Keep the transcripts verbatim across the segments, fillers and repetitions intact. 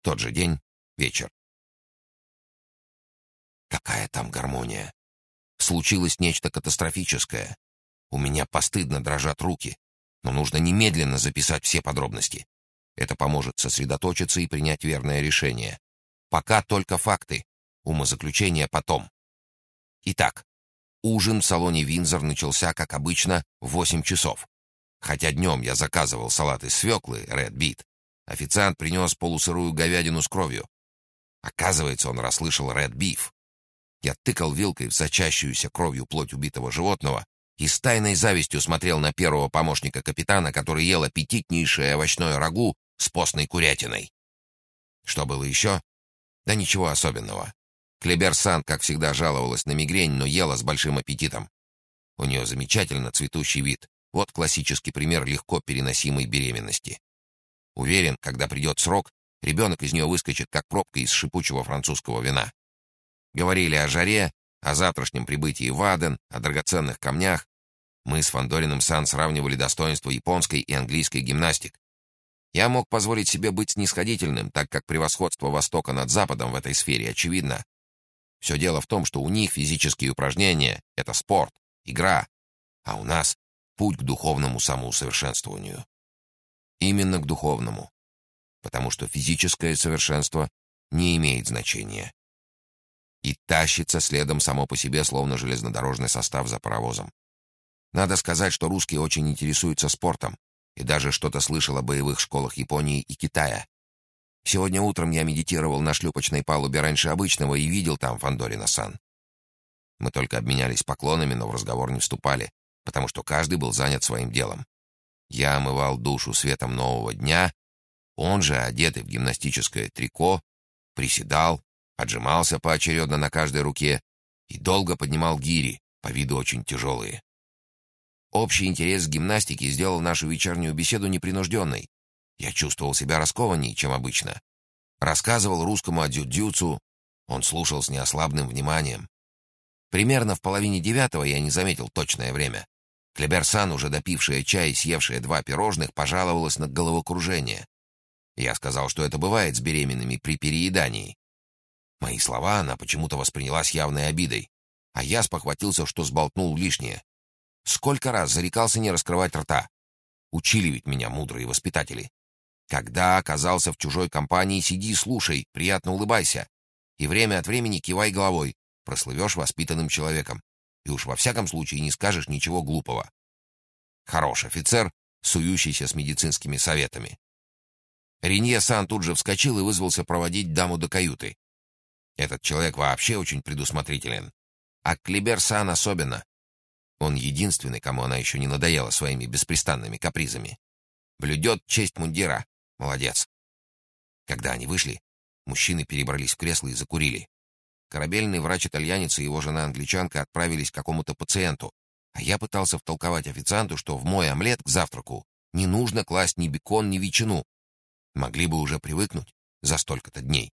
Тот же день, вечер. Какая там гармония! Случилось нечто катастрофическое. У меня постыдно дрожат руки, но нужно немедленно записать все подробности. Это поможет сосредоточиться и принять верное решение. Пока только факты, умозаключения потом. Итак, ужин в салоне «Виндзор» начался, как обычно, в восемь часов. Хотя днем я заказывал салат из свеклы, Red Beet, официант принес полусырую говядину с кровью. Оказывается, он расслышал Red Beef. Я тыкал вилкой в сочащуюся кровью плоть убитого животного и с тайной завистью смотрел на первого помощника капитана, который ел аппетитнейшее овощное рагу с постной курятиной. Что было еще? Да ничего особенного. Клебер-сан, как всегда, жаловалась на мигрень, но ела с большим аппетитом. У нее замечательно цветущий вид. Вот классический пример легко переносимой беременности. Уверен, когда придет срок, ребенок из нее выскочит, как пробка из шипучего французского вина. Говорили о жаре, о завтрашнем прибытии в Аден, о драгоценных камнях. Мы с Фандориным Сан сравнивали достоинства японской и английской гимнастик. Я мог позволить себе быть снисходительным, так как превосходство Востока над Западом в этой сфере очевидно. Все дело в том, что у них физические упражнения — это спорт, игра, а у нас — путь к духовному самоусовершенствованию. Именно к духовному, потому что физическое совершенство не имеет значения. И тащится следом само по себе, словно железнодорожный состав за паровозом. Надо сказать, что русские очень интересуются спортом, и даже что-то слышал о боевых школах Японии и Китая. Сегодня утром я медитировал на шлюпочной палубе раньше обычного и видел там Фандорина-сан. Мы только обменялись поклонами, но в разговор не вступали, потому что каждый был занят своим делом. Я омывал душу светом нового дня, он же, одетый в гимнастическое трико, приседал, отжимался поочередно на каждой руке и долго поднимал гири, по виду очень тяжелые. Общий интерес к гимнастике сделал нашу вечернюю беседу непринужденной. Я чувствовал себя раскованней, чем обычно. Рассказывал русскому о дзюдзюцу, он слушал с неослабным вниманием. Примерно в половине девятого я не заметил точное время. Клебер-сан, уже допившая чай и съевшая два пирожных, пожаловалась на головокружение. Я сказал, что это бывает с беременными при переедании. Мои слова она почему-то восприняла с явной обидой, а я спохватился, что сболтнул лишнее. Сколько раз зарекался не раскрывать рта. Учили ведь меня мудрые воспитатели. Когда оказался в чужой компании, сиди и слушай, приятно улыбайся. И время от времени кивай головой, прослывешь воспитанным человеком. И уж во всяком случае не скажешь ничего глупого. Хорош офицер, сующийся с медицинскими советами. Ренье-сан тут же вскочил и вызвался проводить даму до каюты. Этот человек вообще очень предусмотрителен. А Клебер-сан особенно. Он единственный, кому она еще не надоела своими беспрестанными капризами. Блюдет честь мундира. Молодец. Когда они вышли, мужчины перебрались в кресло и закурили. Корабельный врач-итальянец и его жена-англичанка отправились к какому-то пациенту, а я пытался втолковать официанту, что в мой омлет к завтраку не нужно класть ни бекон, ни ветчину. Могли бы уже привыкнуть за столько-то дней.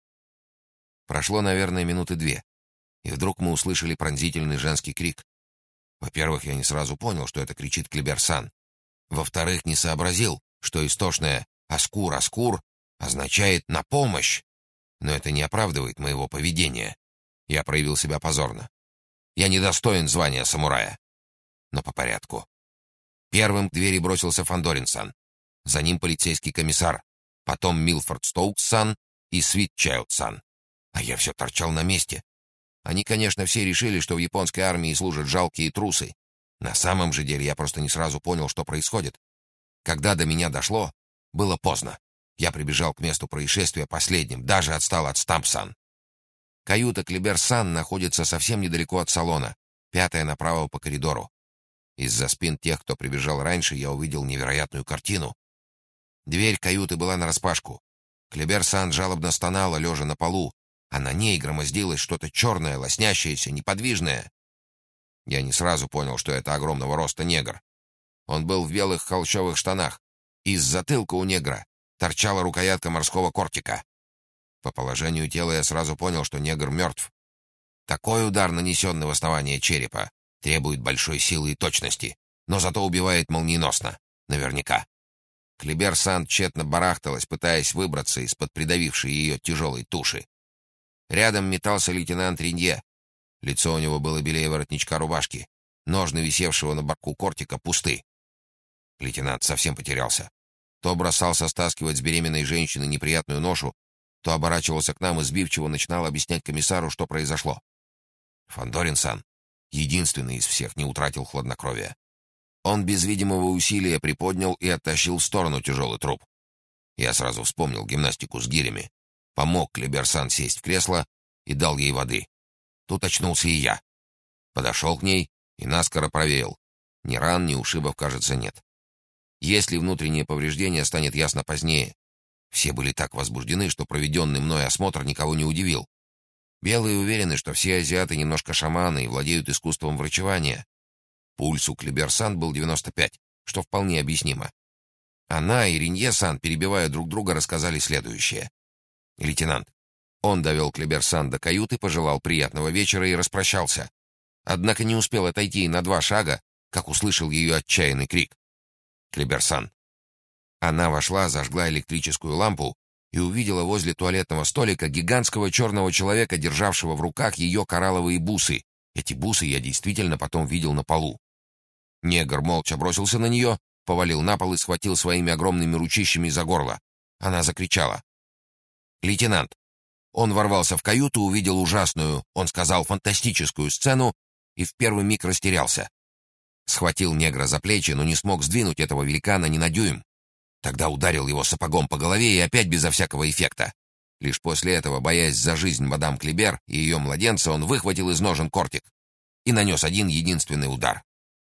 Прошло, наверное, минуты две, и вдруг мы услышали пронзительный женский крик. Во-первых, я не сразу понял, что это кричит Клебер-сан. Во-вторых, не сообразил, что истошное «Аскур, Аскур» означает «на помощь». Но это не оправдывает моего поведения. Я проявил себя позорно. Я недостоин звания самурая. Но по порядку. Первым к двери бросился Фандорин-сан. За ним полицейский комиссар. Потом Милфорд Стоукс-сан и Свитчайлд-сан. А я все торчал на месте. Они, конечно, все решили, что в японской армии служат жалкие трусы. На самом же деле я просто не сразу понял, что происходит. Когда до меня дошло, было поздно. Я прибежал к месту происшествия последним, даже отстал от Стамп-сан. Каюта Клебер-сан находится совсем недалеко от салона, пятая направо по коридору. Из-за спин тех, кто прибежал раньше, я увидел невероятную картину. Дверь каюты была нараспашку. Клебер-сан жалобно стонала, лежа на полу, а на ней громоздилось что-то черное, лоснящееся, неподвижное. Я не сразу понял, что это огромного роста негр. Он был в белых холщовых штанах. Из затылка у негра торчала рукоятка морского кортика. По положению тела я сразу понял, что негр мертв. Такой удар, нанесенный в основание черепа, требует большой силы и точности, но зато убивает молниеносно. Наверняка. Клибер Санд тщетно барахталась, пытаясь выбраться из-под придавившей ее тяжелой туши. Рядом метался лейтенант Ринье. Лицо у него было белее воротничка рубашки. Ножны, висевшего на боку кортика, пусты. Лейтенант совсем потерялся. То бросался стаскивать с беременной женщины неприятную ношу, то оборачивался к нам и сбивчиво начинал объяснять комиссару, что произошло. Фандорин-сан, единственный из всех, не утратил хладнокровия. Он без видимого усилия приподнял и оттащил в сторону тяжелый труп. Я сразу вспомнил гимнастику с гирями. Помог Клибер-сан сесть в кресло и дал ей воды. Тут очнулся и я. Подошел к ней и наскоро проверил. Ни ран, ни ушибов, кажется, нет. Если внутреннее повреждение, станет ясно позднее. Все были так возбуждены, что проведенный мной осмотр никого не удивил. Белые уверены, что все азиаты немножко шаманы и владеют искусством врачевания. Пульс у Клибер-сан был девяносто пять, что вполне объяснимо. Она и Ринье-сан, перебивая друг друга, рассказали следующее. Лейтенант. Он довел Клибер-сан до каюты, пожелал приятного вечера и распрощался. Однако не успел отойти и на два шага, как услышал ее отчаянный крик. Клибер-сан. Она вошла, зажгла электрическую лампу и увидела возле туалетного столика гигантского черного человека, державшего в руках ее коралловые бусы. Эти бусы я действительно потом видел на полу. Негр молча бросился на нее, повалил на пол и схватил своими огромными ручищами за горло. Она закричала. «Лейтенант!» Он ворвался в каюту, увидел ужасную, он сказал, фантастическую сцену и в первый миг растерялся. Схватил негра за плечи, но не смог сдвинуть этого великана ни на дюйм. Тогда ударил его сапогом по голове и опять безо всякого эффекта. Лишь после этого, боясь за жизнь мадам Клибер и ее младенца, он выхватил из ножен кортик и нанес один единственный удар.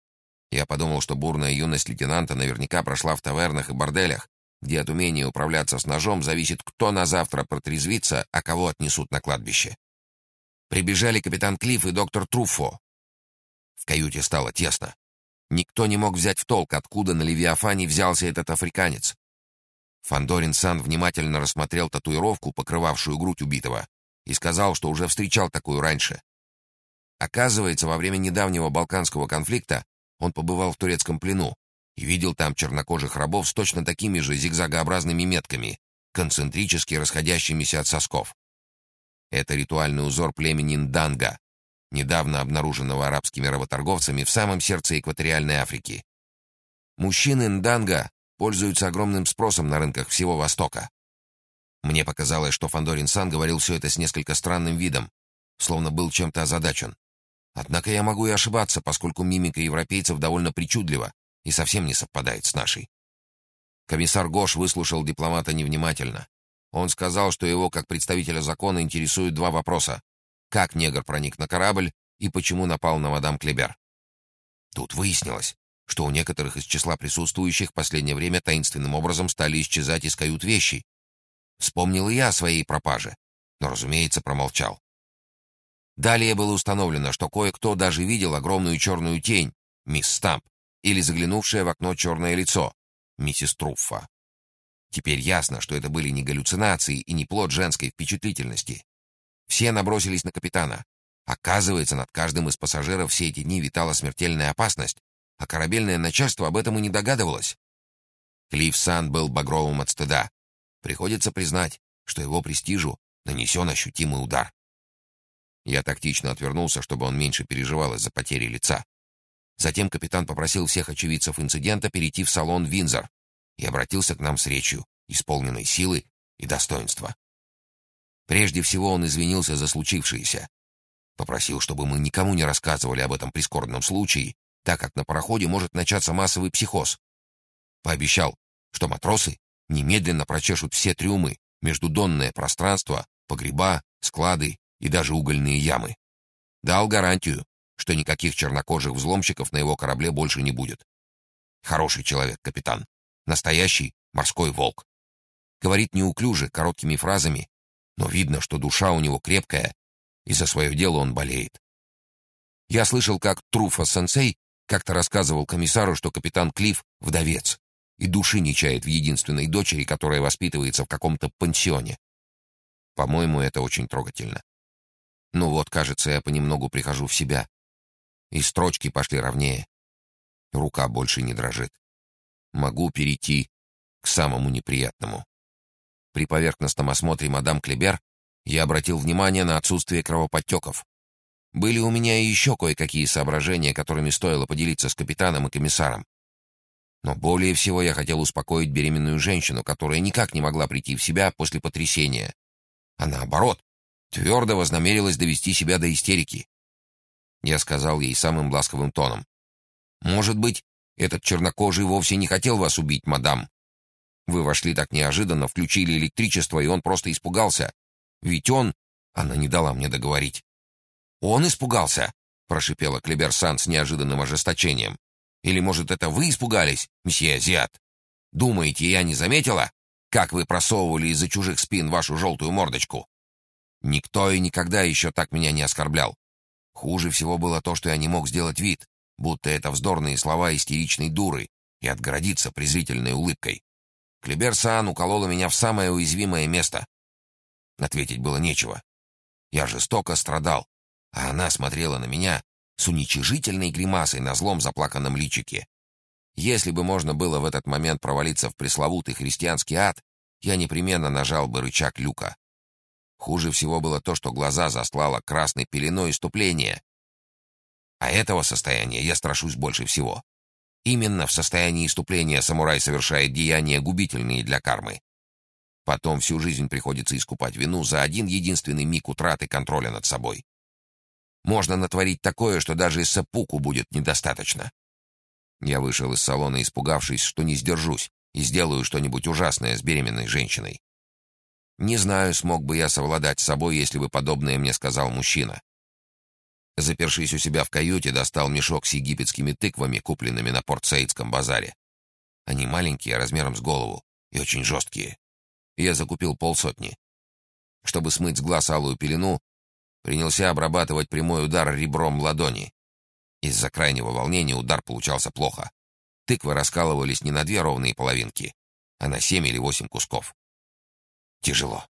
Я подумал, что бурная юность лейтенанта наверняка прошла в тавернах и борделях, где от умения управляться с ножом зависит, кто на завтра протрезвится, а кого отнесут на кладбище. Прибежали капитан Клифф и доктор Труффо. В каюте стало тесно. Никто не мог взять в толк, откуда на Левиафане взялся этот африканец. Фандорин-сан внимательно рассмотрел татуировку, покрывавшую грудь убитого, и сказал, что уже встречал такую раньше. Оказывается, во время недавнего балканского конфликта он побывал в турецком плену и видел там чернокожих рабов с точно такими же зигзагообразными метками, концентрически расходящимися от сосков. Это ритуальный узор племени Нданга, недавно обнаруженного арабскими работорговцами в самом сердце экваториальной Африки. Мужчины Нданга пользуются огромным спросом на рынках всего Востока. Мне показалось, что Фандорин-сан говорил все это с несколько странным видом, словно был чем-то озадачен. Однако я могу и ошибаться, поскольку мимика европейцев довольно причудлива и совсем не совпадает с нашей. Комиссар Гош выслушал дипломата невнимательно. Он сказал, что его, как представителя закона, интересуют два вопроса. Как негр проник на корабль и почему напал на мадам Клибер. Тут выяснилось, что у некоторых из числа присутствующих в последнее время таинственным образом стали исчезать из кают вещи. Вспомнил и я о своей пропаже, но, разумеется, промолчал. Далее было установлено, что кое-кто даже видел огромную черную тень, мисс Стамп, или заглянувшее в окно черное лицо, миссис Труффа. Теперь ясно, что это были не галлюцинации и не плод женской впечатлительности. Все набросились на капитана. Оказывается, над каждым из пассажиров все эти дни витала смертельная опасность, а корабельное начальство об этом и не догадывалось. Клифф-сан был багровым от стыда. Приходится признать, что его престижу нанесен ощутимый удар. Я тактично отвернулся, чтобы он меньше переживал из-за потери лица. Затем капитан попросил всех очевидцев инцидента перейти в салон «Виндзор» и обратился к нам с речью, исполненной силы и достоинства. Прежде всего он извинился за случившееся. Попросил, чтобы мы никому не рассказывали об этом прискорбном случае, так как на пароходе может начаться массовый психоз. Пообещал, что матросы немедленно прочешут все трюмы, междудонное пространство, погреба, склады и даже угольные ямы. Дал гарантию, что никаких чернокожих взломщиков на его корабле больше не будет. Хороший человек, капитан. Настоящий морской волк. Говорит неуклюже, короткими фразами, но видно, что душа у него крепкая, и за свое дело он болеет. Я слышал, как Труффо-сенсей как-то рассказывал комиссару, что капитан Клифф — вдовец, и души не чает в единственной дочери, которая воспитывается в каком-то пансионе. По-моему, это очень трогательно. Ну вот, кажется, я понемногу прихожу в себя. И строчки пошли ровнее. Рука больше не дрожит. Могу перейти к самому неприятному. При поверхностном осмотре мадам Клебер я обратил внимание на отсутствие кровоподтеков. Были у меня и еще кое-какие соображения, которыми стоило поделиться с капитаном и комиссаром. Но более всего я хотел успокоить беременную женщину, которая никак не могла прийти в себя после потрясения, а наоборот, твердо вознамерилась довести себя до истерики. Я сказал ей самым ласковым тоном: «Может быть, этот чернокожий вовсе не хотел вас убить, мадам. Вы вошли так неожиданно, включили электричество, и он просто испугался. Ведь он...» Она не дала мне договорить. «Он испугался?» — прошипела Клебер-сан с неожиданным ожесточением. «Или, может, это вы испугались, месье Азиат? Думаете, я не заметила, как вы просовывали из-за чужих спин вашу желтую мордочку? Никто и никогда еще так меня не оскорблял. Хуже всего было то, что я не мог сделать вид, будто это вздорные слова истеричной дуры, и отгородиться презрительной улыбкой. Клебер-сан уколола меня в самое уязвимое место. Ответить было нечего. Я жестоко страдал, а она смотрела на меня с уничижительной гримасой на злом заплаканном личике. Если бы можно было в этот момент провалиться в пресловутый христианский ад, я непременно нажал бы рычаг люка. Хуже всего было то, что глаза застлало красной пеленой иступления. А этого состояния я страшусь больше всего. Именно в состоянии иступления самурай совершает деяния, губительные для кармы. Потом всю жизнь приходится искупать вину за один единственный миг утраты контроля над собой. Можно натворить такое, что даже сэппуку будет недостаточно. Я вышел из салона, испугавшись, что не сдержусь и сделаю что-нибудь ужасное с беременной женщиной. Не знаю, смог бы я совладать с собой, если бы подобное мне сказал мужчина. Запершись у себя в каюте, достал мешок с египетскими тыквами, купленными на Порт-Саидском базаре. Они маленькие, размером с голову, и очень жесткие. Я закупил полсотни. Чтобы смыть с глаз алую пелену, принялся обрабатывать прямой удар ребром ладони. Из-за крайнего волнения удар получался плохо. Тыквы раскалывались не на две ровные половинки, а на семь или восемь кусков. Тяжело.